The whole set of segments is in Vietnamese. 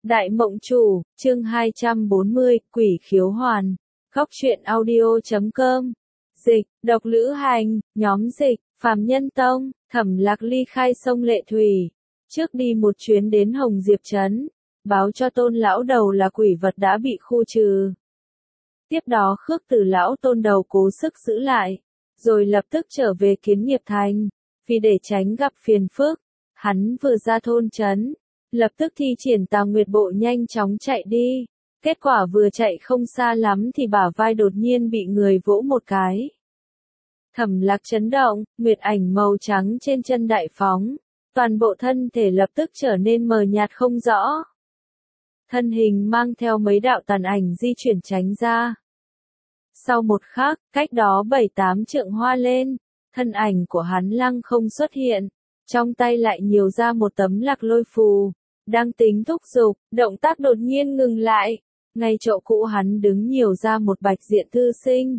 Đại Mộng Chủ, chương 240, Quỷ Khiếu Hoàn. Góc truyện audio.com. Dịch, độc lữ hành, nhóm dịch, phàm nhân tông, Thẩm Lạc ly khai sông Lệ Thủy. Trước đi một chuyến đến Hồng Diệp Trấn, báo cho Tôn lão đầu là quỷ vật đã bị khu trừ. Tiếp đó Khước Tử lão Tôn đầu cố sức giữ lại, rồi lập tức trở về Kiến Nghiệp Thành. Vì để tránh gặp phiền phức, hắn vừa ra thôn trấn, lập tức thi triển Tà Nguyệt Bộ nhanh chóng chạy đi. Kết quả vừa chạy không xa lắm thì bả vai đột nhiên bị người vỗ một cái. Thẩm Lạc chấn động, nguyệt ảnh màu trắng trên chân đại phóng, toàn bộ thân thể lập tức trở nên mờ nhạt không rõ. Thân hình mang theo mấy đạo tàn ảnh di chuyển tránh ra. Sau một khắc, cách đó 7-8 trượng hoa lên, thân ảnh của hắn lăng không xuất hiện, trong tay lại nhiều ra một tấm lạc lôi phù. Đang tính thúc giục, động tác đột nhiên ngừng lại, ngay chỗ cũ hắn đứng nhiều ra một bạch diện thư sinh.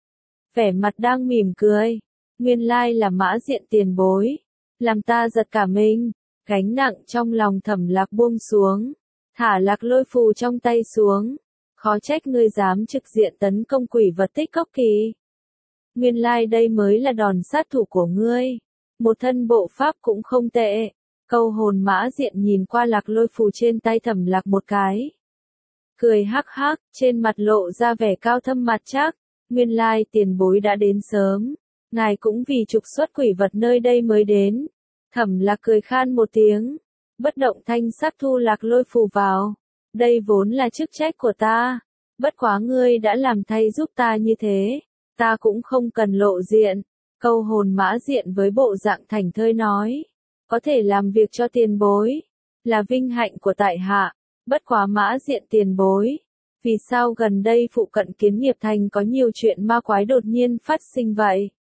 Vẻ mặt đang mỉm cười, nguyên lai là Mã Diện tiền bối, làm ta giật cả mình, gánh nặng trong lòng Thẩm Lạc buông xuống, thả lạc lôi phù trong tay xuống, khó trách ngươi dám trực diện tấn công quỷ vật Tích Cốc Kỳ. Nguyên lai đây mới là đòn sát thủ của ngươi, một thân bộ pháp cũng không tệ. Câu hồn Mã Diện nhìn qua lạc lôi phù trên tay Thẩm Lạc một cái. Cười hắc hắc, trên mặt lộ ra vẻ cao thâm mặt chắc. Nguyên lai tiền bối đã đến sớm. Ngài cũng vì trục xuất quỷ vật nơi đây mới đến. Thẩm Lạc cười khan một tiếng. Bất động thanh sắc thu lạc lôi phù vào. Đây vốn là chức trách của ta. Bất quá ngươi đã làm thay giúp ta như thế. Ta cũng không cần lộ diện. Câu hồn Mã Diện với bộ dạng thảnh thơi nói. Có thể làm việc cho tiền bối, là vinh hạnh của tại hạ, bất quá Mã Diện tiền bối. Vì sao gần đây phụ cận Kiến Nghiệp Thành có nhiều chuyện ma quái đột nhiên phát sinh vậy?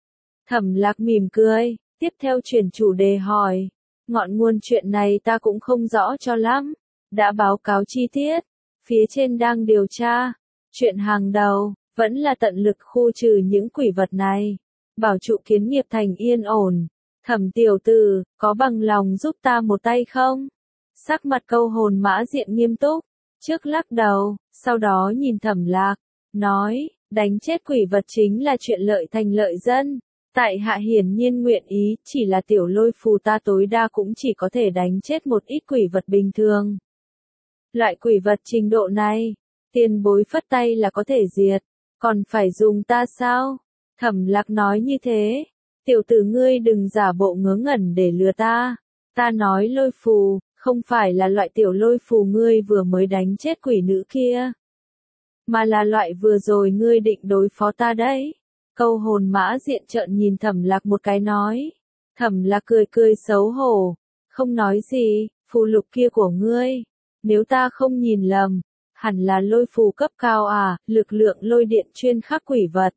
Thẩm Lạc mỉm cười, tiếp theo chuyển chủ đề hỏi. Ngọn nguồn chuyện này ta cũng không rõ cho lắm, đã báo cáo chi tiết, phía trên đang điều tra. Chuyện hàng đầu, vẫn là tận lực khu trừ những quỷ vật này, bảo trụ Kiến Nghiệp Thành yên ổn. Thẩm tiểu tử, có bằng lòng giúp ta một tay không? Sắc mặt câu hồn Mã Diện nghiêm túc, trước lắc đầu, sau đó nhìn Thẩm Lạc, nói, đánh chết quỷ vật chính là chuyện lợi thành lợi dân. Tại hạ hiển nhiên nguyện ý, chỉ là tiểu lôi phù ta tối đa cũng chỉ có thể đánh chết một ít quỷ vật bình thường. Loại quỷ vật trình độ này, tiền bối phất tay là có thể diệt, còn phải dùng ta sao? Thẩm Lạc nói như thế. Tiểu tử ngươi đừng giả bộ ngớ ngẩn để lừa ta. Ta nói lôi phù, không phải là loại tiểu lôi phù ngươi vừa mới đánh chết quỷ nữ kia. Mà là loại vừa rồi ngươi định đối phó ta đấy. Câu hồn Mã Diện trợn nhìn Thẩm Lạc một cái nói. Thẩm Lạc cười cười xấu hổ. Không nói gì, phù lục kia của ngươi. Nếu ta không nhìn lầm, hẳn là lôi phù cấp cao à, lực lượng lôi điện chuyên khắc quỷ vật.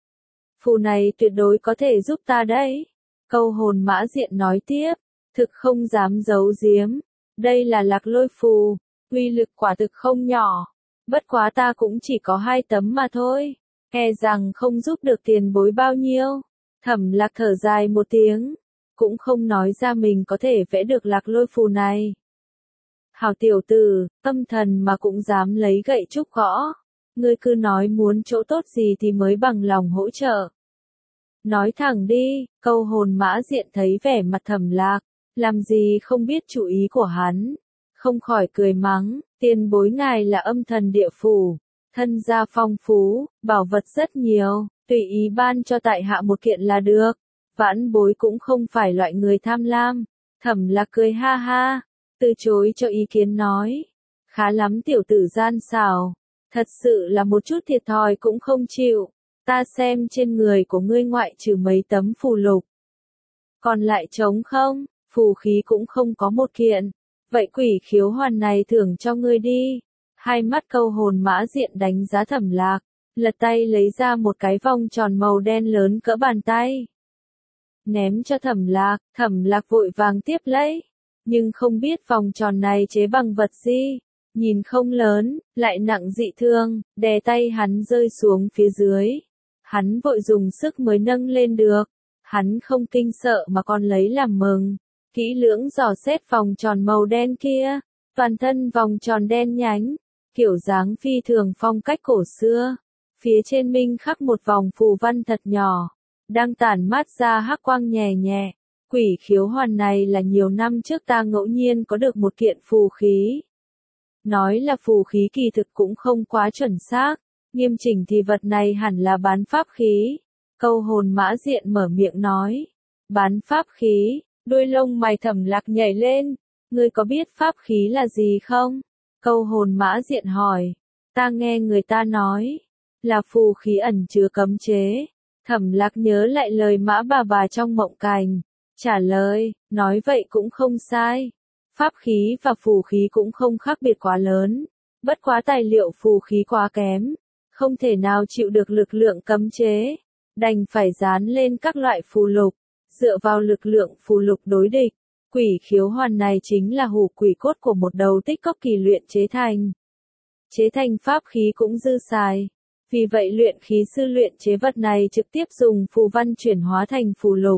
Phù này tuyệt đối có thể giúp ta đấy. Câu hồn Mã Diện nói tiếp, thực không dám giấu giếm. Đây là lạc lôi phù, uy lực quả thực không nhỏ. Bất quá ta cũng chỉ có 2 tấm mà thôi. E rằng không giúp được tiền bối bao nhiêu. Thẩm Lạc thở dài một tiếng, cũng không nói ra mình có thể vẽ được lạc lôi phù này. Hảo tiểu tử, tâm thần mà cũng dám lấy gậy trúc gõ. Ngươi cứ nói muốn chỗ tốt gì thì mới bằng lòng hỗ trợ. Nói thẳng đi, câu hồn Mã Diện thấy vẻ mặt Thẩm Lạc, làm gì không biết chủ ý của hắn. Không khỏi cười mắng, tiền bối ngài là âm thần địa phủ, thân gia phong phú, bảo vật rất nhiều, tùy ý ban cho tại hạ một kiện là được. Vãn bối cũng không phải loại người tham lam. Thẩm Lạc cười ha ha, từ chối cho ý kiến nói. Khá lắm tiểu tử gian xảo, thật sự là một chút thiệt thòi cũng không chịu. Ta xem trên người của ngươi ngoại trừ mấy tấm phù lục, còn lại trống không, phù khí cũng không có một kiện. Vậy quỷ khiếu hoàn này thưởng cho ngươi đi. Hai mắt câu hồn Mã Diện đánh giá Thẩm Lạc, lật tay lấy ra một cái vòng tròn màu đen lớn cỡ bàn tay. Ném cho Thẩm Lạc vội vàng tiếp lấy. Nhưng không biết vòng tròn này chế bằng vật gì. Nhìn không lớn, lại nặng dị thương, đè tay hắn rơi xuống phía dưới. Hắn vội dùng sức mới nâng lên được. Hắn không kinh sợ mà còn lấy làm mừng. Kỹ lưỡng dò xét vòng tròn màu đen kia. toàn thân vòng tròn đen nhánh, kiểu dáng phi thường phong cách cổ xưa. Phía trên minh khắc một vòng phù văn thật nhỏ, đang tản mát ra hắc quang nhẹ nhẹ. Quỷ khiếu hoàn này là nhiều năm trước ta ngẫu nhiên có được một kiện phù khí. Nói là phù khí kỳ thực cũng không quá chuẩn xác, nghiêm chỉnh thì vật này hẳn là bán pháp khí. Câu hồn mã diện mở miệng nói, bán pháp khí, đuôi lông mày Thẩm Lạc nhảy lên, ngươi có biết pháp khí là gì không? Câu hồn mã diện hỏi, ta nghe người ta nói, là phù khí ẩn chứa cấm chế. Thẩm Lạc nhớ lại lời mã bà trong mộng cảnh, trả lời, nói vậy cũng không sai. Pháp khí và phù khí cũng không khác biệt quá lớn, bất quá tài liệu phù khí quá kém, không thể nào chịu được lực lượng cấm chế, đành phải dán lên các loại phù lục, dựa vào lực lượng phù lục đối địch. Quỷ khiếu hoàn này chính là hủ quỷ cốt của một đầu tích cốc kỳ luyện chế thành. Chế thành pháp khí cũng dư xài. Vì vậy luyện khí sư luyện chế vật này trực tiếp dùng phù văn chuyển hóa thành phù lục.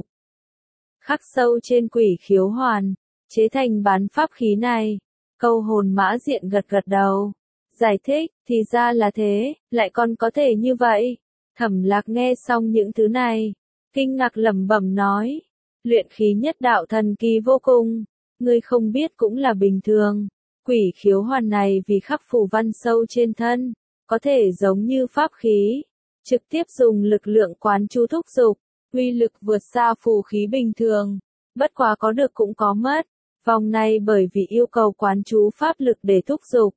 Khắc sâu trên quỷ khiếu hoàn, chế thành bán pháp khí này. Câu hồn mã diện gật gật đầu. Giải thích, thì ra là thế, lại còn có thể như vậy. Thẩm Lạc nghe xong những thứ này, kinh ngạc lẩm bẩm nói. Luyện khí nhất đạo thần kỳ vô cùng, ngươi không biết cũng là bình thường. Quỷ khiếu hoàn này vì khắc phù văn sâu trên thân, có thể giống như pháp khí, trực tiếp dùng lực lượng quán chú thúc dục, uy lực vượt xa phù khí bình thường, bất quá có được cũng có mất. Vòng này bởi vì yêu cầu quán chú pháp lực để thúc dục,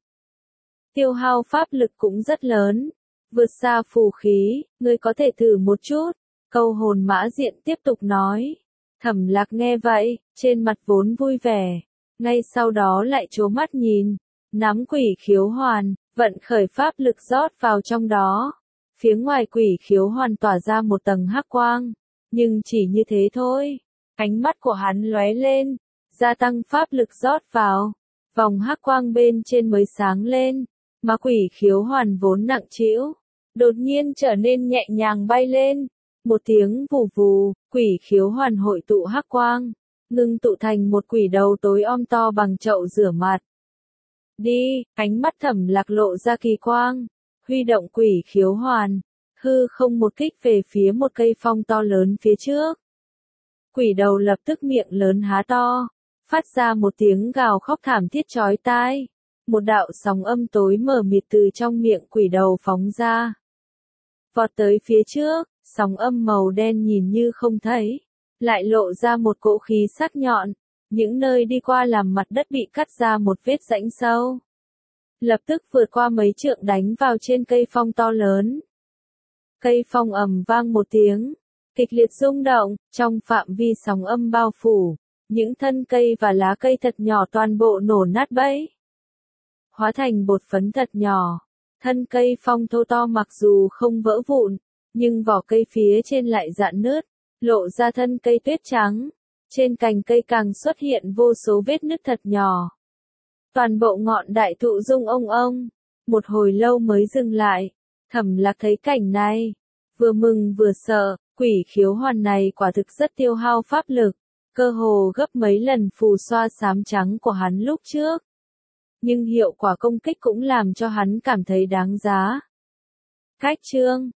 tiêu hao pháp lực cũng rất lớn, vượt xa phù khí, ngươi có thể thử một chút. Câu hồn mã diện tiếp tục nói. Thẩm Lạc nghe vậy, trên mặt vốn vui vẻ, ngay sau đó lại trố mắt nhìn, nắm quỷ khiếu hoàn, vận khởi pháp lực rót vào trong đó. Phía ngoài quỷ khiếu hoàn tỏa ra một tầng hắc quang, nhưng chỉ như thế thôi. Ánh mắt của hắn lóe lên, gia tăng pháp lực rót vào, vòng hắc quang bên trên mới sáng lên, mà quỷ khiếu hoàn vốn nặng trĩu, đột nhiên trở nên nhẹ nhàng bay lên. Một tiếng vù vù, quỷ khiếu hoàn hội tụ hắc quang, ngưng tụ thành một quỷ đầu tối om to bằng chậu rửa mặt. Đi, ánh mắt Thẩm Lạc lộ ra kỳ quang, huy động quỷ khiếu hoàn, hư không một kích về phía một cây phong to lớn phía trước. Quỷ đầu lập tức miệng lớn há to, phát ra một tiếng gào khóc thảm thiết chói tai. Một đạo sóng âm tối mờ mịt từ trong miệng quỷ đầu phóng ra. Vọt tới phía trước, sóng âm màu đen nhìn như không thấy, lại lộ ra một cỗ khí sắc nhọn, những nơi đi qua làm mặt đất bị cắt ra một vết rãnh sâu. Lập tức vượt qua mấy trượng đánh vào trên cây phong to lớn. Cây phong ầm vang một tiếng, kịch liệt rung động, trong phạm vi sóng âm bao phủ, những thân cây và lá cây thật nhỏ toàn bộ nổ nát bấy, hóa thành bột phấn thật nhỏ. Thân cây phong thô to mặc dù không vỡ vụn, nhưng vỏ cây phía trên lại rạn nứt, lộ ra thân cây tuyết trắng. Trên cành cây càng xuất hiện vô số vết nứt thật nhỏ. Toàn bộ ngọn đại thụ rung ông ông, một hồi lâu mới dừng lại. Thẩm Lạc thấy cảnh này, vừa mừng vừa sợ, quỷ khiếu hoàn này quả thực rất tiêu hao pháp lực, cơ hồ gấp mấy lần phù xoa xám trắng của hắn lúc trước. Nhưng hiệu quả công kích cũng làm cho hắn cảm thấy đáng giá. Cách chương